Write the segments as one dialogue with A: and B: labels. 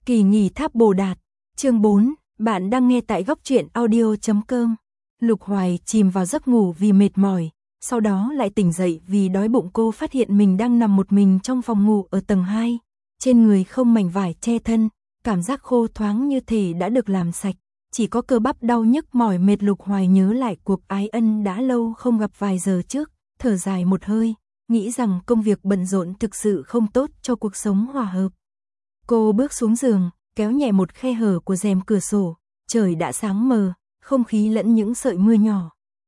A: Kỳ nghỉ tháp Bồ Đạt, chương 4, bạn đang nghe tại góc truyện audio.com. Lục Hoài chìm vào giấc ngủ vì mệt mỏi, sau đó lại tỉnh dậy vì đói bụng. Cô phát hiện mình đang nằm một mình trong phòng ngủ ở tầng 2, trên người không mảnh vải che thân, cảm giác khô thoáng như thể đã được làm sạch, chỉ có cơ bắp đau nhức mỏi mệt. Lục Hoài nhớ lại cuộc ái ân đã lâu không gặp vài giờ trước, thở dài một hơi, nghĩ rằng công việc bận rộn thực sự không tốt cho cuộc sống hòa hợp. Cô bước xuống giường, kéo nhẹ một khe hở của rèm cửa sổ, trời đã sáng mờ, không khí lẫn những sợi mưa nhỏ.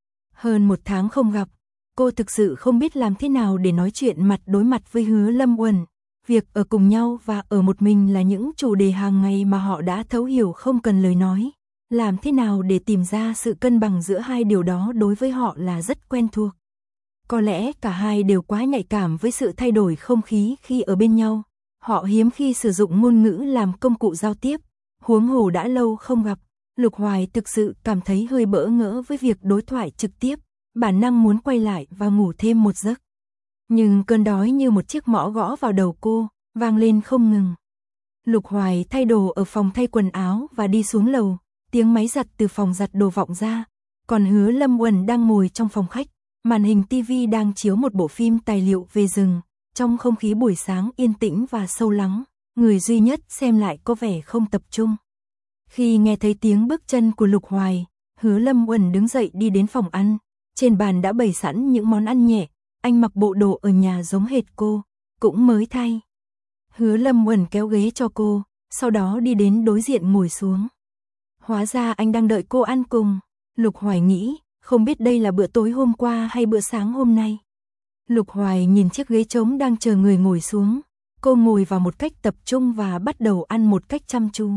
A: Hơn một tháng không gặp, cô thực sự không biết làm thế nào để nói chuyện mặt đối mặt với Hứa Lâm Uẩn. Việc ở cùng nhau và ở một mình là những chủ đề hàng ngày mà họ đã thấu hiểu không cần lời nói. Làm thế nào để tìm ra sự cân bằng giữa hai điều đó đối với họ là rất quen thuộc. Có lẽ cả hai đều quá nhạy cảm với sự thay đổi không khí khi ở bên nhau. Họ hiếm khi sử dụng ngôn ngữ làm công cụ giao tiếp, huống hồ đã lâu không gặp. Lục Hoài thực sự cảm thấy hơi bỡ ngỡ với việc đối thoại trực tiếp, bản năng muốn quay lại và ngủ thêm một giấc. Nhưng cơn đói như một chiếc mõ gõ vào đầu cô, vang lên không ngừng. Lục Hoài thay đồ ở phòng thay quần áo và đi xuống lầu, tiếng máy giặt từ phòng giặt đồ vọng ra. Còn Hứa Lâm Uẩn đang ngồi trong phòng khách, màn hình TV đang chiếu một bộ phim tài liệu về rừng. Trong không khí buổi sáng yên tĩnh và sâu lắng, người duy nhất xem lại có vẻ không tập trung. Khi nghe thấy tiếng bước chân của Lục Hoài, Hứa Lâm Uẩn đứng dậy đi đến phòng ăn. Trên bàn đã bày sẵn những món ăn nhẹ, anh mặc bộ đồ ở nhà giống hệt cô, cũng mới thay. Hứa Lâm Uẩn kéo ghế cho cô, sau đó đi đến đối diện ngồi xuống. Hóa ra anh đang đợi cô ăn cùng. Lục Hoài nghĩ, không biết đây là bữa tối hôm qua hay bữa sáng hôm nay. Lục Hoài nhìn chiếc ghế trống đang chờ người ngồi xuống. Cô ngồi vào một cách tập trung và bắt đầu ăn một cách chăm chú.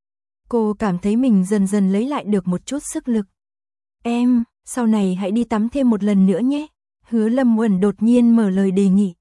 A: Cô cảm thấy mình dần dần lấy lại được một chút sức lực. Em, sau này hãy đi tắm thêm một lần nữa nhé. Hứa Lâm Uẩn đột nhiên mở lời đề nghị.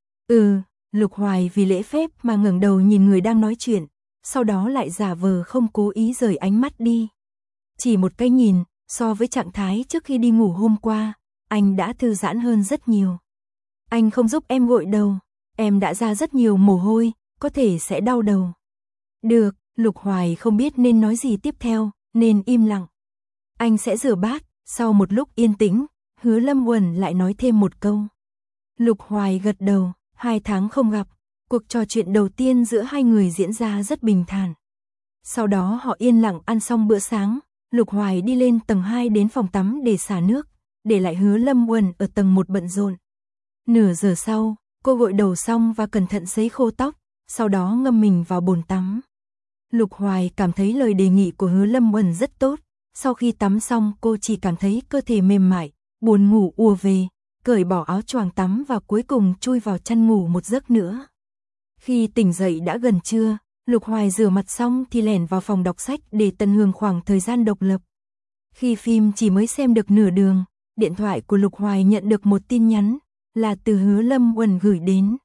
A: Lục Hoài vì lễ phép mà ngẩng đầu nhìn người đang nói chuyện, sau đó lại giả vờ không cố ý rời ánh mắt đi. Chỉ một cái nhìn, so với trạng thái trước khi đi ngủ hôm qua, anh đã thư giãn hơn rất nhiều. Anh không giúp em gội đầu, em đã ra rất nhiều mồ hôi, có thể sẽ đau đầu. Được, Lục Hoài không biết nên nói gì tiếp theo, nên im lặng. Anh sẽ rửa bát. Sau một lúc yên tĩnh, Hứa Lâm Uẩn lại nói thêm một câu. Lục Hoài gật đầu, 2 tháng không gặp, cuộc trò chuyện đầu tiên giữa hai người diễn ra rất bình thản. Sau đó họ yên lặng ăn xong bữa sáng, Lục Hoài đi lên tầng 2 đến phòng tắm để xả nước, để lại Hứa Lâm Uẩn ở tầng 1 bận rộn. Nửa giờ sau, cô gội đầu xong và cẩn thận sấy khô tóc, sau đó ngâm mình vào bồn tắm. Lục Hoài cảm thấy lời đề nghị của Hứa Lâm Uẩn rất tốt. Sau khi tắm xong cô chỉ cảm thấy cơ thể mềm mại, buồn ngủ ùa về, cởi bỏ áo choàng tắm và cuối cùng chui vào chăn ngủ một giấc nữa. Khi tỉnh dậy đã gần trưa, Lục Hoài rửa mặt xong thì lẻn vào phòng đọc sách để tận hưởng khoảng thời gian độc lập. Khi phim chỉ mới xem được nửa đường, điện thoại của Lục Hoài nhận được một tin nhắn, là từ Hứa Lâm Uẩn gửi đến.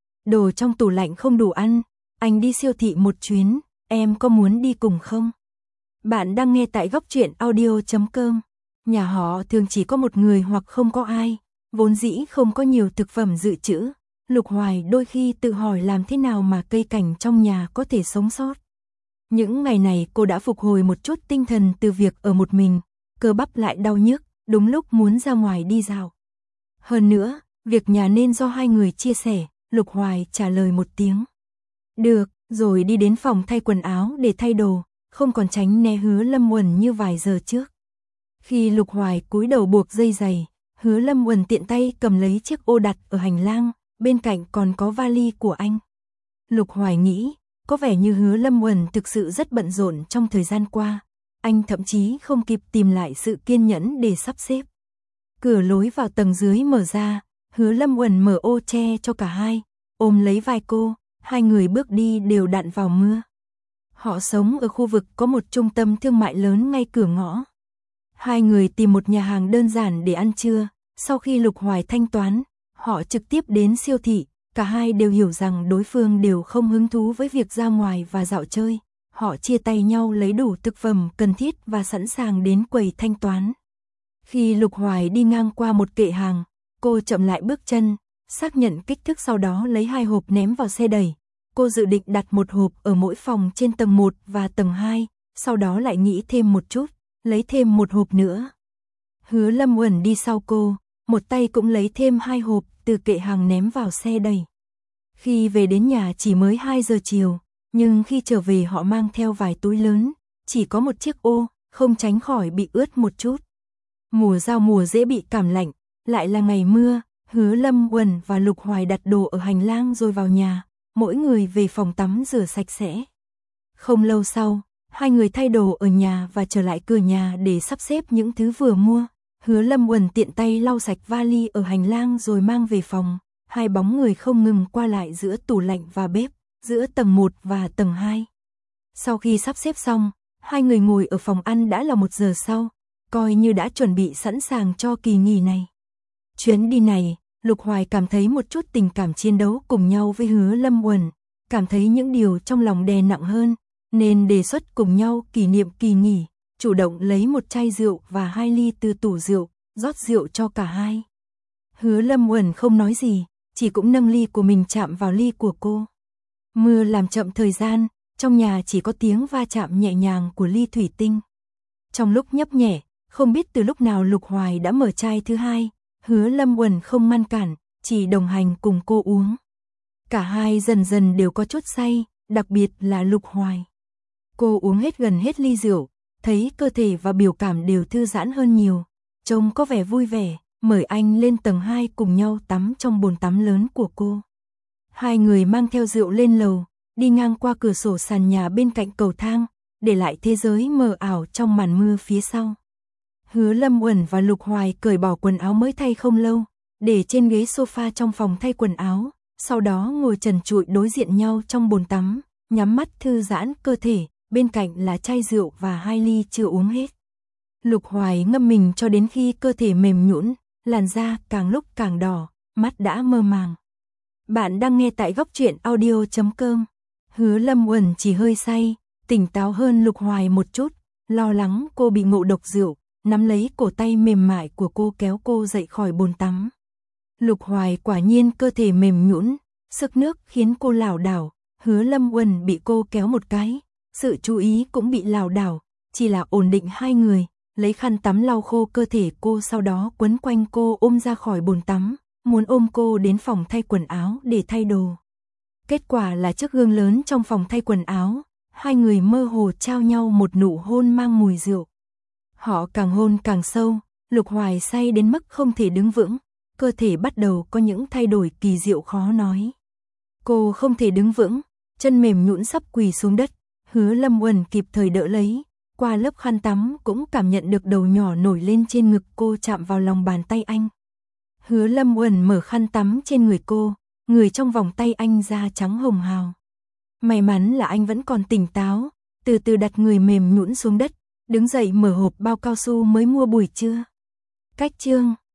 A: Đồ trong tủ lạnh không đủ ăn, anh đi siêu thị một chuyến, em có muốn đi cùng không? Bạn đang nghe tại góc truyện audio.com. Nhà họ thường chỉ có một người hoặc không có ai, vốn dĩ không có nhiều thực phẩm dự trữ. Lục Hoài đôi khi tự hỏi làm thế nào mà cây cảnh trong nhà có thể sống sót. Những ngày này cô đã phục hồi một chút tinh thần từ việc ở một mình, cơ bắp lại đau nhức, đúng lúc muốn ra ngoài đi dạo. Hơn nữa, việc nhà nên do hai người chia sẻ, Lục Hoài trả lời một tiếng. Được, rồi đi đến phòng thay quần áo để thay đồ. Không còn tránh né Hứa Lâm Uẩn như vài giờ trước. Khi Lục Hoài cúi đầu buộc dây giày, Hứa Lâm Uẩn tiện tay cầm lấy chiếc ô đặt ở hành lang, bên cạnh còn có vali của anh. Lục Hoài nghĩ, có vẻ như Hứa Lâm Uẩn thực sự rất bận rộn trong thời gian qua, anh thậm chí không kịp tìm lại sự kiên nhẫn để sắp xếp. Cửa lối vào tầng dưới mở ra, Hứa Lâm Uẩn mở ô che cho cả hai, ôm lấy vai cô, hai người bước đi đều đặn vào mưa. Họ sống ở khu vực có một trung tâm thương mại lớn ngay cửa ngõ. Hai người tìm một nhà hàng đơn giản để ăn trưa, sau khi Lục Hoài thanh toán, họ trực tiếp đến siêu thị, cả hai đều hiểu rằng đối phương đều không hứng thú với việc ra ngoài và dạo chơi. Họ chia tay nhau lấy đủ thực phẩm cần thiết và sẵn sàng đến quầy thanh toán. Khi Lục Hoài đi ngang qua một kệ hàng, cô chậm lại bước chân, xác nhận kích thước sau đó lấy 2 hộp ném vào xe đẩy. cô dự định đặt một hộp ở mỗi phòng trên tầng 1 và tầng 2, sau đó lại nghĩ thêm một chút, lấy thêm một hộp nữa. Hứa Lâm Uẩn đi sau cô, một tay cũng lấy thêm 2 hộp từ kệ hàng ném vào xe đẩy. Khi về đến nhà chỉ mới 2 giờ chiều, nhưng khi trở về họ mang theo vài túi lớn, chỉ có một chiếc ô, không tránh khỏi bị ướt một chút. Mùa giao mùa dễ bị cảm lạnh, lại là ngày mưa, Hứa Lâm Uẩn và Lục Hoài đặt đồ ở hành lang rồi vào nhà, mỗi người về phòng tắm rửa sạch sẽ. Không lâu sau, hai người thay đồ ở nhà và trở lại cửa nhà để sắp xếp những thứ vừa mua. Hứa Lâm Uẩn tiện tay lau sạch vali ở hành lang rồi mang về phòng, hai bóng người không ngừng qua lại giữa tủ lạnh và bếp, giữa tầng 1 và tầng 2. Sau khi sắp xếp xong, hai người ngồi ở phòng ăn đã là 1 giờ sau, coi như đã chuẩn bị sẵn sàng cho kỳ nghỉ này. Chuyến đi này, Lục Hoài cảm thấy một chút tình cảm chiến đấu cùng nhau với Hứa Lâm Uẩn, cảm thấy những điều trong lòng đè nặng hơn, nên đề xuất cùng nhau kỷ niệm kỳ nghỉ, chủ động lấy một chai rượu và 2 ly từ tủ rượu, rót rượu cho cả hai. Hứa Lâm Uẩn không nói gì, chỉ cũng nâng ly của mình chạm vào ly của cô. Mưa làm chậm thời gian, trong nhà chỉ có tiếng va chạm nhẹ nhàng của ly thủy tinh. Trong lúc nhấp nhẹ, không biết từ lúc nào Lục Hoài đã mở chai thứ hai, Hứa Lâm Uẩn không ngăn cản, chỉ đồng hành cùng cô uống. Cả hai dần dần đều có chút say, đặc biệt là Lục Hoài. Cô uống hết gần hết ly rượu, thấy cơ thể và biểu cảm đều thư giãn hơn nhiều, trông có vẻ vui vẻ, mời anh lên tầng 2 cùng nhau tắm trong bồn tắm lớn của cô. Hai người mang theo rượu lên lầu, đi ngang qua cửa sổ sàn nhà bên cạnh cầu thang, để lại thế giới mờ ảo trong màn mưa phía sau. Hứa Lâm Uẩn và Lục Hoài cởi bỏ quần áo mới thay không lâu, để trên ghế sofa trong phòng thay quần áo, sau đó ngồi trần trụi đối diện nhau trong bồn tắm, nhắm mắt thư giãn cơ thể, bên cạnh là chai rượu và 2 ly chưa uống hết. Lục Hoài ngâm mình cho đến khi cơ thể mềm nhũn, làn da càng lúc càng đỏ, mắt đã mơ màng. Bạn đang nghe tại Góc Truyện Audio.com. Hứa Lâm Uẩn chỉ hơi say, tỉnh táo hơn Lục Hoài một chút, lo lắng cô bị ngộ độc rượu, nắm lấy cổ tay mềm mại của cô kéo cô dậy khỏi bồn tắm. Lục Hoài quả nhiên cơ thể mềm nhũn, sức nước khiến cô lảo đảo, Hứa Lâm Uẩn bị cô kéo một cái, sự chú ý cũng bị lảo đảo, chỉ là ổn định hai người, lấy khăn tắm lau khô cơ thể cô, sau đó quấn quanh cô ôm ra khỏi bồn tắm, muốn ôm cô đến phòng thay quần áo để thay đồ. Kết quả là chiếc gương lớn trong phòng thay quần áo, hai người mơ hồ trao nhau một nụ hôn mang mùi rượu. Họ càng hôn càng sâu, Lục Hoài say đến mức không thể đứng vững, cơ thể bắt đầu có những thay đổi kỳ diệu khó nói. Cô không thể đứng vững, chân mềm nhũn sắp quỳ xuống đất, Hứa Lâm Uẩn kịp thời đỡ lấy, qua lớp khăn tắm cũng cảm nhận được đầu nhỏ nổi lên trên ngực cô chạm vào lòng bàn tay anh. Hứa Lâm Uẩn mở khăn tắm trên người cô, người trong vòng tay anh da trắng hồng hào. May mắn là anh vẫn còn tỉnh táo, từ từ đặt người mềm nhũn xuống đất, đứng dậy mở hộp bao cao su mới mua buổi trưa. Cách chương